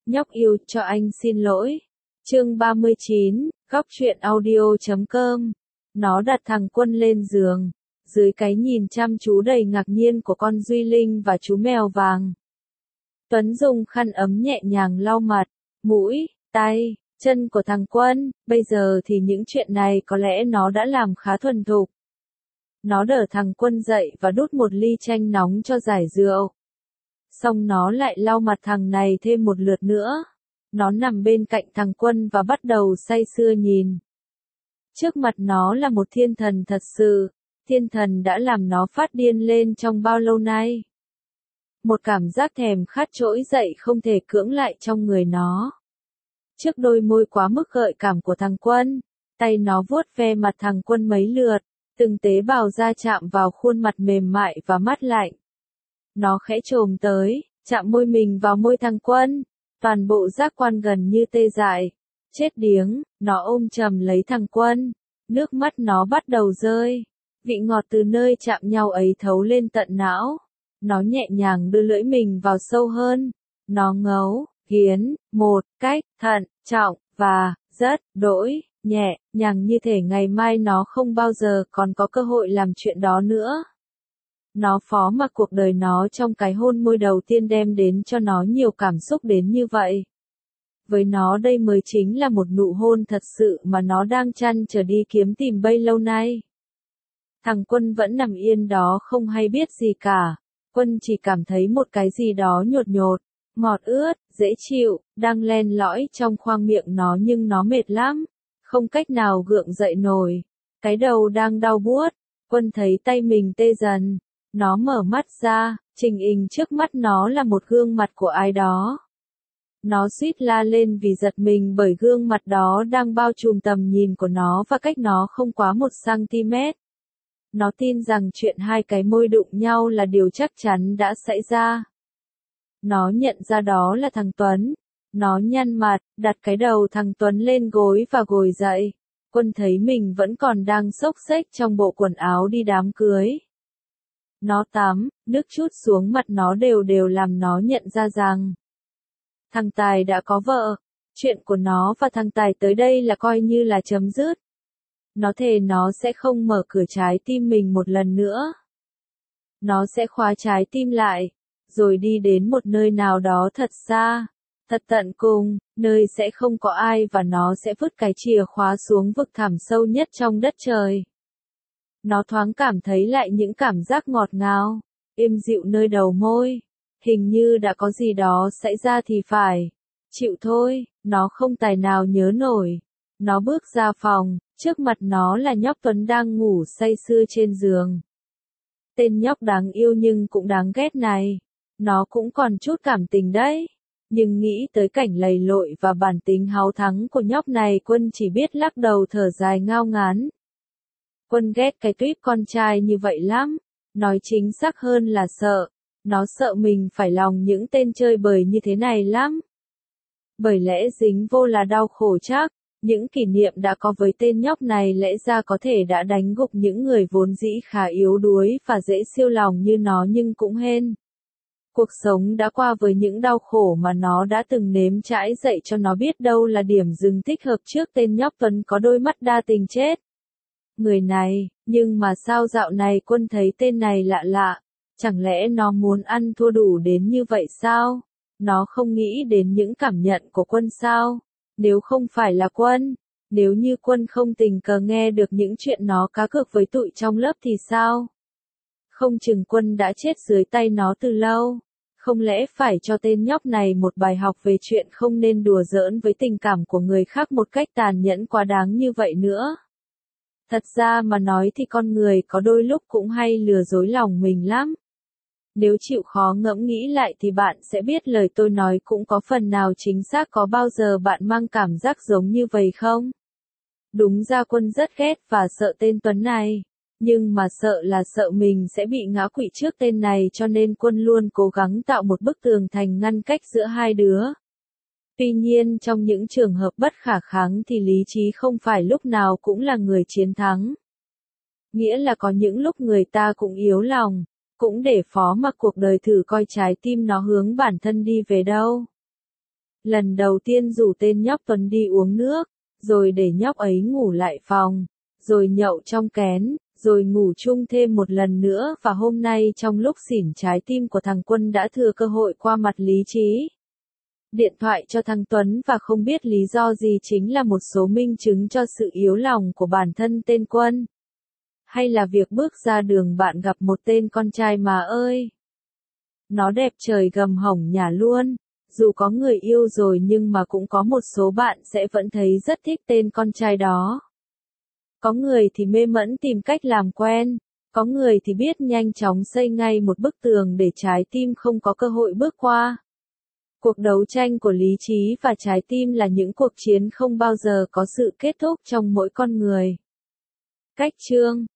Nhóc yêu cho anh xin lỗi. Chương 39, góc truyện audio.com. Nó đặt thằng Quân lên giường, dưới cái nhìn chăm chú đầy ngạc nhiên của con Duy Linh và chú mèo vàng. Tuấn dùng khăn ấm nhẹ nhàng lau mặt, mũi, tay, chân của thằng Quân, bây giờ thì những chuyện này có lẽ nó đã làm khá thuần thục. Nó đỡ thằng Quân dậy và đút một ly chanh nóng cho giải rượu. Xong nó lại lau mặt thằng này thêm một lượt nữa. Nó nằm bên cạnh thằng Quân và bắt đầu say sưa nhìn. Trước mặt nó là một thiên thần thật sự, thiên thần đã làm nó phát điên lên trong bao lâu nay. Một cảm giác thèm khát trỗi dậy không thể cưỡng lại trong người nó. Trước đôi môi quá mức gợi cảm của thằng Quân, tay nó vuốt ve mặt thằng Quân mấy lượt, từng tế bào da chạm vào khuôn mặt mềm mại và mát lạnh. Nó khẽ chồm tới, chạm môi mình vào môi thằng Quân, toàn bộ giác quan gần như tê dại. Chết điếng, nó ôm chầm lấy thằng Quân, nước mắt nó bắt đầu rơi, vị ngọt từ nơi chạm nhau ấy thấu lên tận não. Nó nhẹ nhàng đưa lưỡi mình vào sâu hơn, nó ngấu, nghiến, một cách thận trọng và rất đỗi nhẹ nhàng như thể ngày mai nó không bao giờ còn có cơ hội làm chuyện đó nữa. Nó phó mặc cuộc đời nó trong cái hôn môi đầu tiên đem đến cho nó nhiều cảm xúc đến như vậy. Với nó đây mới chính là một nụ hôn thật sự mà nó đang chăn trở đi kiếm tìm bấy lâu nay. Thằng Quân vẫn nằm yên đó không hay biết gì cả. Quân chỉ cảm thấy một cái gì đó nhột nhột, ngọt ướt, dễ chịu, đang len lỏi trong khoang miệng nó nhưng nó mệt lắm, không cách nào gượng dậy nổi. Cái đầu đang đau buốt, Quân thấy tay mình tê dần. Nó mở mắt ra, trình hình trước mắt nó là một gương mặt của ai đó. Nó suýt la lên vì giật mình bởi gương mặt đó đang bao trùm tầm nhìn của nó và cách nó không quá 1 cm. Nó tin rằng chuyện hai cái môi đụng nhau là điều chắc chắn đã xảy ra. Nó nhận ra đó là thằng Tuấn. Nó nhăn mặt, đặt cái đầu thằng Tuấn lên gối và ngồi dậy. Quân thấy mình vẫn còn đang xốc xếch trong bộ quần áo đi đám cưới. Nó tắm, nước trút xuống mặt nó đều đều làm nó nhận ra rằng thằng Tài đã có vợ. Chuyện của nó và thằng Tài tới đây là coi như là chấm dứt. Nó thề nó sẽ không mở cửa trái tim mình một lần nữa. Nó sẽ khóa trái tim lại, rồi đi đến một nơi nào đó thật xa, thật tận cùng, nơi sẽ không có ai và nó sẽ vứt cái chìa khóa xuống vực thẳm sâu nhất trong đất trời. Nó thoáng cảm thấy lại những cảm giác ngọt ngào, êm dịu nơi đầu môi. Hình như đã có gì đó xảy ra thì phải. Chịu thôi, nó không tài nào nhớ nổi. Nó bước ra phòng, trước mặt nó là nhóc Tuấn đang ngủ say sưa trên giường. Tên nhóc đáng yêu nhưng cũng đáng ghét này. Nó cũng còn chút cảm tình đấy. Nhưng nghĩ tới cảnh lầy lội và bản tính háo thắng của nhóc này Quân chỉ biết lắc đầu thở dài ngao ngán. Quân ghét cái tuýp con trai như vậy lắm. Nói chính xác hơn là sợ. Nó sợ mình phải lòng những tên chơi bời như thế này lắm. Bởi lẽ dính vô là đau khổ chắc. Những kỷ niệm đã có với tên nhóc này lẽ ra có thể đã đánh gục những người vốn dĩ khá yếu đuối và dễ siêu lòng như nó nhưng cũng hên. Cuộc sống đã qua với những đau khổ mà nó đã từng nếm trải dạy cho nó biết đâu là điểm dừng thích hợp trước tên nhóc Tuấn có đôi mắt đa tình chết. Người này, nhưng mà sao dạo này Quân thấy tên này lạ lạ, chẳng lẽ nó muốn ăn thua đủ đến như vậy sao? Nó không nghĩ đến những cảm nhận của Quân sao? Nếu không phải là Quân, nếu như Quân không tình cờ nghe được những chuyện nó cá cược với tụi trong lớp thì sao? Không chừng Quân đã chết dưới tay nó từ lâu. Không lẽ phải cho tên nhóc này một bài học về chuyện không nên đùa giỡn với tình cảm của người khác một cách tàn nhẫn quá đáng như vậy nữa? Thật ra mà nói thì con người có đôi lúc cũng hay lừa dối lòng mình lắm. Nếu chịu khó ngẫm nghĩ lại thì bạn sẽ biết lời tôi nói cũng có phần nào chính xác. Có bao giờ bạn mang cảm giác giống như vậy không? Đúng ra Quân rất ghét và sợ tên Tuấn này. Nhưng mà sợ là sợ mình sẽ bị ngã quỵ trước tên này cho nên Quân luôn cố gắng tạo một bức tường thành ngăn cách giữa hai đứa. Tuy nhiên trong những trường hợp bất khả kháng thì lý trí không phải lúc nào cũng là người chiến thắng. Nghĩa là có những lúc người ta cũng yếu lòng, cũng để phó mặc cuộc đời thử coi trái tim nó hướng bản thân đi về đâu. Lần đầu tiên rủ tên nhóc Tuấn đi uống nước, rồi để nhóc ấy ngủ lại phòng, rồi nhậu trong kén, rồi ngủ chung thêm một lần nữa và hôm nay trong lúc xỉn trái tim của thằng Quân đã thừa cơ hội qua mặt lý trí. Điện thoại cho thằng Tuấn và không biết lý do gì chính là một số minh chứng cho sự yếu lòng của bản thân tên Quân. Hay là việc bước ra đường bạn gặp một tên con trai mà ơi. Nó đẹp trời gầm hổng nhà luôn. Dù có người yêu rồi nhưng mà cũng có một số bạn sẽ vẫn thấy rất thích tên con trai đó. Có người thì mê mẩn tìm cách làm quen, có người thì biết nhanh chóng xây ngay một bức tường để trái tim không có cơ hội bước qua. Cuộc đấu tranh của lý trí và trái tim là những cuộc chiến không bao giờ có sự kết thúc trong mỗi con người. Cách chương